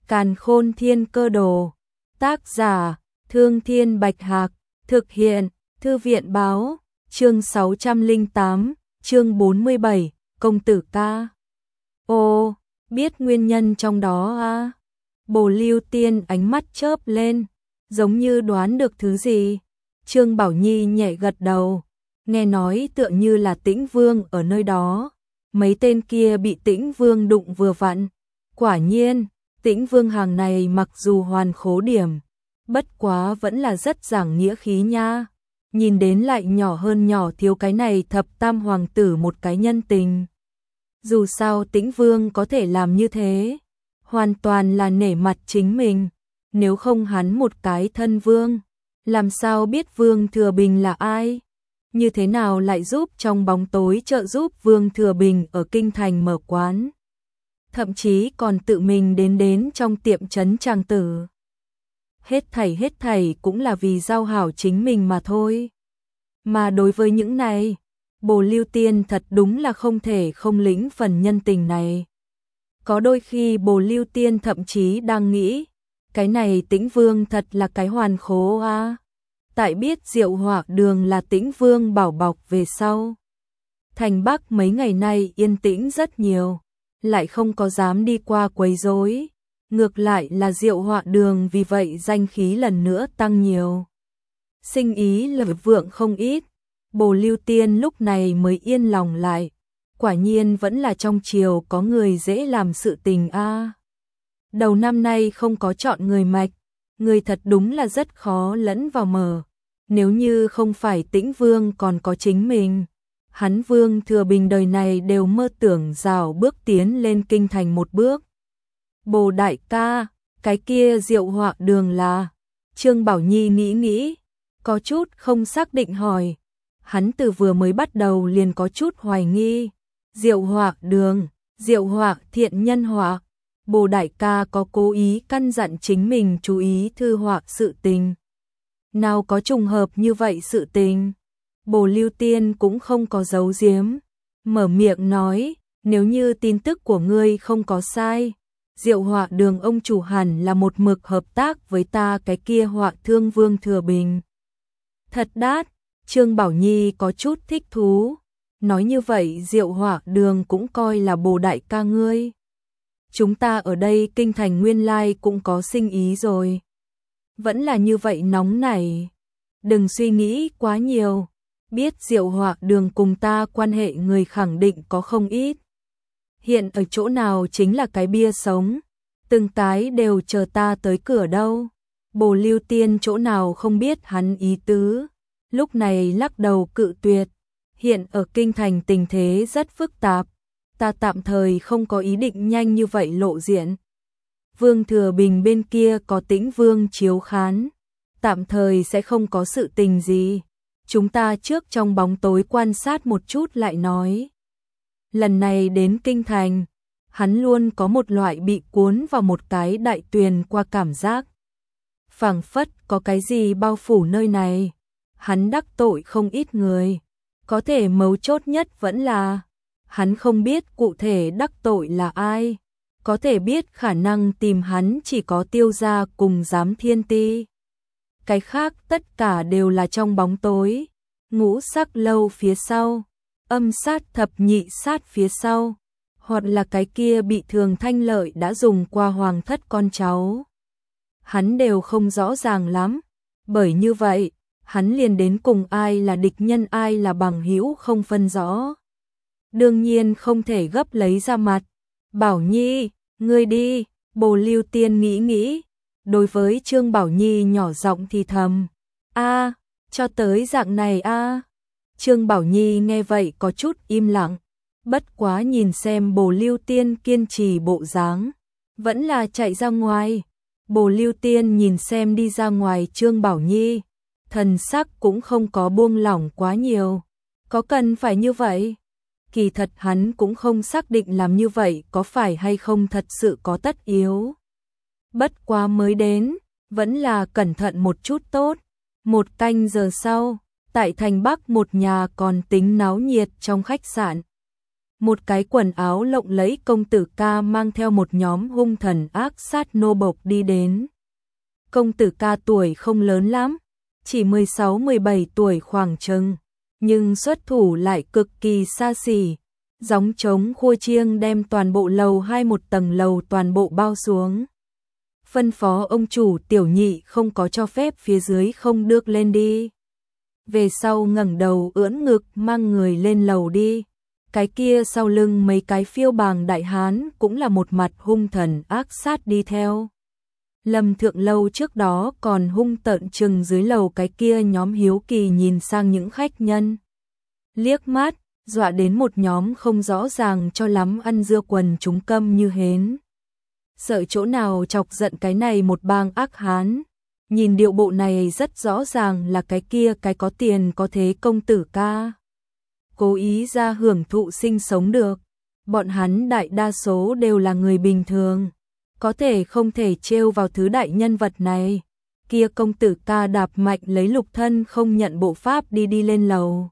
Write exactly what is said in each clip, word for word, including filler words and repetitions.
Càn Khôn Thiên Cơ Đồ. Tác giả: Thương Thiên Bạch Hạc. Thực hiện: Thư viện báo. Chương sáu trăm lẻ tám, chương bốn mươi bảy, công tử ca. Ô, biết nguyên nhân trong đó à? Bồ Lưu Tiên ánh mắt chớp lên, giống như đoán được thứ gì. Trương Bảo Nhi nhẹ gật đầu, nghe nói tựa như là Tĩnh Vương ở nơi đó. Mấy tên kia bị Tĩnh Vương đụng vừa vặn. Quả nhiên, Tĩnh Vương hàng này mặc dù hoàn khố điểm, bất quá vẫn là rất giảng nghĩa khí nha. Nhìn đến lại nhỏ hơn nhỏ thiếu cái này thập tam hoàng tử một cái nhân tình. Dù sao Tĩnh Vương có thể làm như thế, hoàn toàn là nể mặt chính mình. Nếu không hắn một cái thân vương, làm sao biết Vương Thừa Bình là ai? Như thế nào lại giúp trong bóng tối trợ giúp Vương Thừa Bình ở kinh thành mở quán? Thậm chí còn tự mình đến đến trong tiệm trấn Tràng Tử. Hết thảy hết thảy cũng là vì giao hảo chính mình mà thôi. Mà đối với những này, Bồ Lưu Tiên thật đúng là không thể không lĩnh phần nhân tình này. Có đôi khi Bồ Lưu Tiên thậm chí đang nghĩ, cái này Tĩnh Vương thật là cái hoàn khố à. Tại biết Diệu Hỏa Đường là Tĩnh Vương bảo bọc về sau. Thành Bắc mấy ngày nay yên tĩnh rất nhiều, lại không có dám đi qua quấy rối. Ngược lại là Diệu Hỏa Đường vì vậy danh khí lần nữa tăng nhiều. Sinh ý lợi vượng không ít, Bồ Lưu Tiên lúc này mới yên lòng lại. Quả nhiên vẫn là trong triều có người dễ làm sự tình a. À. Đầu năm nay không có chọn người mạch, người thật đúng là rất khó lẫn vào mở. Nếu như không phải Tĩnh Vương còn có chính mình, hắn Vương Thừa Bình đời này đều mơ tưởng rào bước tiến lên kinh thành một bước. Bồ đại ca, cái kia Diệu Hỏa Đường là? Trương Bảo Nhi nghĩ nghĩ, có chút không xác định hỏi. Hắn từ vừa mới bắt đầu liền có chút hoài nghi. Diệu Hỏa Đường, Diệu Hỏa Thiện Nhân Hỏa. Bồ đại ca có cố ý căn dặn chính mình chú ý thư họa sự tình. Nào có trùng hợp như vậy sự tình. Bồ Lưu Tiên cũng không có giấu giếm, mở miệng nói, nếu như tin tức của ngươi không có sai, Diệu Hỏa Đường ông chủ hẳn là một mực hợp tác với ta cái kia họa thương Vương Thừa Bình. Thật đát, Trương Bảo Nhi có chút thích thú, nói như vậy Diệu Hỏa Đường cũng coi là Bồ đại ca ngươi. Chúng ta ở đây kinh thành nguyên lai cũng có sinh ý rồi. Vẫn là như vậy nóng nảy. Đừng suy nghĩ quá nhiều. Biết Diệu Hỏa Đường cùng ta quan hệ người khẳng định có không ít. Hiện ở chỗ nào chính là cái bia sống. Từng cái đều chờ ta tới cửa đâu. Bồ Lưu Tiên chỗ nào không biết hắn ý tứ. Lúc này lắc đầu cự tuyệt. Hiện ở kinh thành tình thế rất phức tạp. Ta tạm thời không có ý định nhanh như vậy lộ diện. Vương Thừa Bình bên kia có Tĩnh Vương chiếu khán, tạm thời sẽ không có sự tình gì. Chúng ta trước trong bóng tối quan sát một chút lại nói. Lần này đến kinh thành, hắn luôn có một loại bị cuốn vào một cái đại tuyền qua cảm giác. Phảng phất có cái gì bao phủ nơi này. Hắn đắc tội không ít người. Có thể mấu chốt nhất vẫn là hắn không biết cụ thể đắc tội là ai. Có thể biết khả năng tìm hắn chỉ có Tiêu gia cùng Giám Thiên Ti. Cái khác tất cả đều là trong bóng tối. Ngũ sắc lâu phía sau, âm sát thập nhị sát phía sau, hoặc là cái kia bị Thường Thanh Lợi đã dùng qua hoàng thất con cháu. Hắn đều không rõ ràng lắm, bởi như vậy, hắn liền đến cùng ai là địch nhân ai là bằng hữu không phân rõ. Đương nhiên không thể gấp lấy ra mặt. Bảo Nhi, ngươi đi, Bồ Lưu Tiên nghĩ nghĩ, đối với Trương Bảo Nhi nhỏ giọng thì thầm, a, cho tới dạng này a. Trương Bảo Nhi nghe vậy có chút im lặng, bất quá nhìn xem Bồ Lưu Tiên kiên trì bộ dáng, vẫn là chạy ra ngoài. Bồ Lưu Tiên nhìn xem đi ra ngoài Trương Bảo Nhi, thần sắc cũng không có buông lỏng quá nhiều, có cần phải như vậy? Kỳ thật hắn cũng không xác định làm như vậy có phải hay không thật sự có tất yếu. Bất quá mới đến, vẫn là cẩn thận một chút tốt. Một canh giờ sau, tại thành Bắc một nhà còn tính náo nhiệt trong khách sạn. Một cái quần áo lộng lẫy công tử ca mang theo một nhóm hung thần ác sát nô bộc đi đến. Công tử ca tuổi không lớn lắm, chỉ mười sáu mười bảy tuổi khoảng chừng, nhưng xuất thủ lại cực kỳ xa xỉ, gióng trống khua chiêng đem toàn bộ lầu hai một tầng lầu toàn bộ bao xuống. Phân phó ông chủ tiểu nhị không có cho phép phía dưới không được lên đi. Về sau ngẩng đầu ưỡn ngực mang người lên lầu đi. Cái kia sau lưng mấy cái phiêu bàng đại hán cũng là một mặt hung thần ác sát đi theo. Lâm Thượng Lâu trước đó còn hung tợn chừng dưới lầu cái kia nhóm hiếu kỳ nhìn sang những khách nhân. Liếc mắt, dọa đến một nhóm không rõ ràng cho lắm ăn dưa quần chúng câm như hến. Sợ chỗ nào chọc giận cái này một bang ác hán. Nhìn điệu bộ này rất rõ ràng là cái kia cái có tiền có thế công tử ca. Cố ý ra hưởng thụ sinh sống được. Bọn hắn đại đa số đều là người bình thường. Có thể không thể trêu vào thứ đại nhân vật này. Kia công tử ca đạp mạnh lấy lục thân không nhận bộ pháp đi đi lên lầu.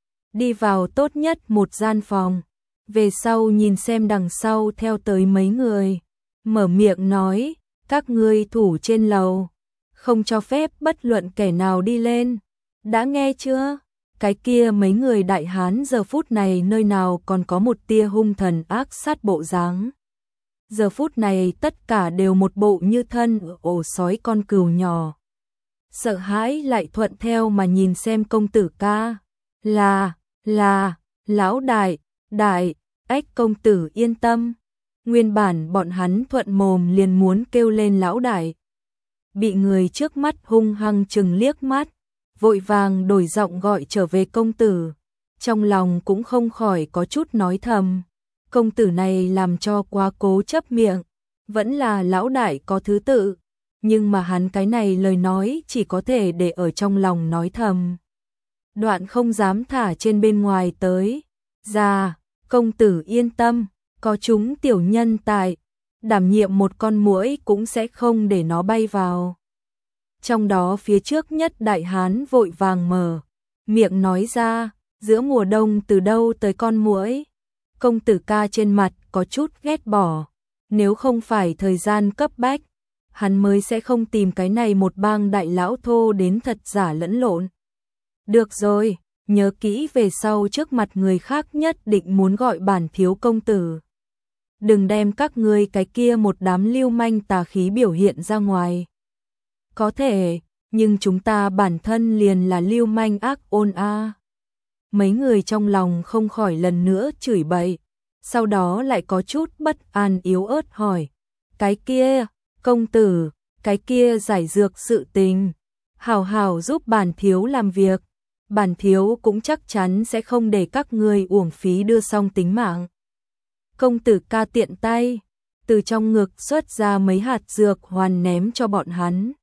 Đi vào tốt nhất một gian phòng. Về sau nhìn xem đằng sau theo tới mấy người. Mở miệng nói, các ngươi thủ trên lầu. Không cho phép bất luận kẻ nào đi lên. Đã nghe chưa? Cái kia mấy người đại hán giờ phút này nơi nào còn có một tia hung thần ác sát bộ dáng. Giờ phút này tất cả đều một bộ như thân ở ổ sói con cừu nhỏ. Sợ hãi lại thuận theo mà nhìn xem công tử ca. Là, là, lão đại, đại, ếch công tử yên tâm. Nguyên bản bọn hắn thuận mồm liền muốn kêu lên lão đại. Bị người trước mắt hung hăng chừng liếc mắt, vội vàng đổi giọng gọi trở về công tử. Trong lòng cũng không khỏi có chút nói thầm. Công tử này làm cho quá cố chấp miệng, vẫn là lão đại có thứ tự. Nhưng mà hắn cái này lời nói chỉ có thể để ở trong lòng nói thầm. Đoạn không dám thả trên bên ngoài tới. Ra, công tử yên tâm, có chúng tiểu nhân tại, đảm nhiệm một con muỗi cũng sẽ không để nó bay vào. Trong đó phía trước nhất đại hán vội vàng mở miệng nói ra, giữa mùa đông từ đâu tới con muỗi. Công tử ca trên mặt có chút ghét bỏ, nếu không phải thời gian cấp bách, hắn mới sẽ không tìm cái này một bang đại lão thô đến thật giả lẫn lộn. Được rồi, nhớ kỹ về sau trước mặt người khác nhất định muốn gọi bản thiếu công tử. Đừng đem các ngươi cái kia một đám lưu manh tà khí biểu hiện ra ngoài. Có thể, nhưng chúng ta bản thân liền là lưu manh ác ôn a. Mấy người trong lòng không khỏi lần nữa chửi bậy, sau đó lại có chút bất an yếu ớt hỏi. Cái kia, công tử, cái kia giải dược sự tình. Hảo hảo giúp bản thiếu làm việc. Bản thiếu cũng chắc chắn sẽ không để các ngươi uổng phí đưa xong tính mạng. Công tử ca tiện tay, từ trong ngực xuất ra mấy hạt dược hoàn ném cho bọn hắn.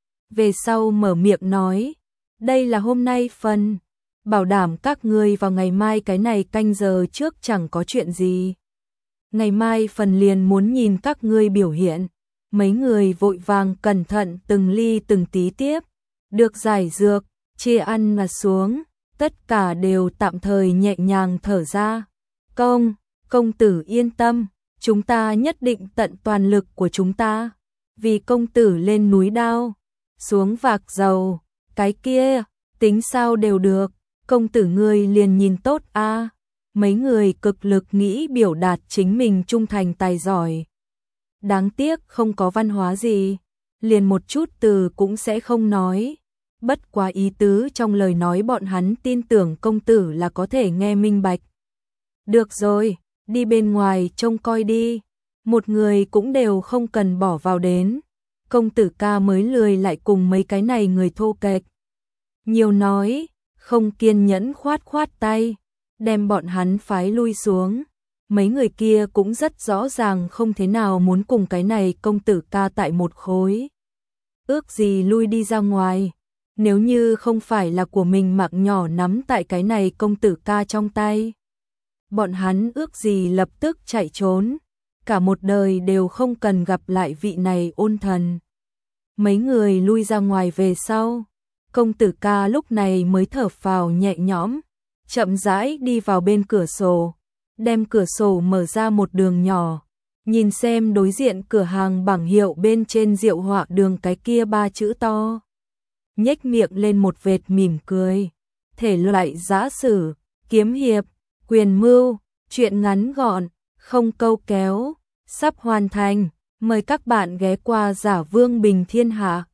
Về sau mở miệng nói, đây là hôm nay phần, bảo đảm các ngươi vào ngày mai cái này canh giờ trước chẳng có chuyện gì. Ngày mai phần liền muốn nhìn các ngươi biểu hiện. Mấy người vội vàng cẩn thận từng ly từng tí tiếp, được giải dược, chia ăn mà xuống, tất cả đều tạm thời nhẹ nhàng thở ra. Công, công tử yên tâm, chúng ta nhất định tận toàn lực của chúng ta, vì công tử lên núi đao, xuống vạc dầu, cái kia, tính sao đều được, công tử ngươi liền nhìn tốt a. Mấy người cực lực nghĩ biểu đạt chính mình trung thành tài giỏi. Đáng tiếc không có văn hóa gì, liền một chút từ cũng sẽ không nói. Bất quá ý tứ trong lời nói bọn hắn tin tưởng công tử là có thể nghe minh bạch. Được rồi, đi bên ngoài trông coi đi. Một người cũng đều không cần bỏ vào đến. Công tử ca mới lười lại cùng mấy cái này người thô kệch. Nhiều nói, không kiên nhẫn khoát khoát tay, đem bọn hắn phái lui xuống. Mấy người kia cũng rất rõ ràng không thế nào muốn cùng cái này công tử ca tại một khối. Ước gì lui đi ra ngoài. Nếu như không phải là của mình mạng nhỏ nắm tại cái này công tử ca trong tay. Bọn hắn ước gì lập tức chạy trốn. Cả một đời đều không cần gặp lại vị này ôn thần. Mấy người lui ra ngoài về sau. Công tử ca lúc này mới thở phào nhẹ nhõm. Chậm rãi đi vào bên cửa sổ. đem cửa sổ mở ra một đường nhỏ, nhìn xem đối diện cửa hàng bảng hiệu bên trên rượu họa đường cái kia ba chữ to. Nhếch miệng lên một vệt mỉm cười. Thể loại giã sử, kiếm hiệp, quyền mưu, truyện ngắn gọn, không câu kéo, sắp hoàn thành. Mời các bạn ghé qua Giả Vương Bình Thiên Hạ.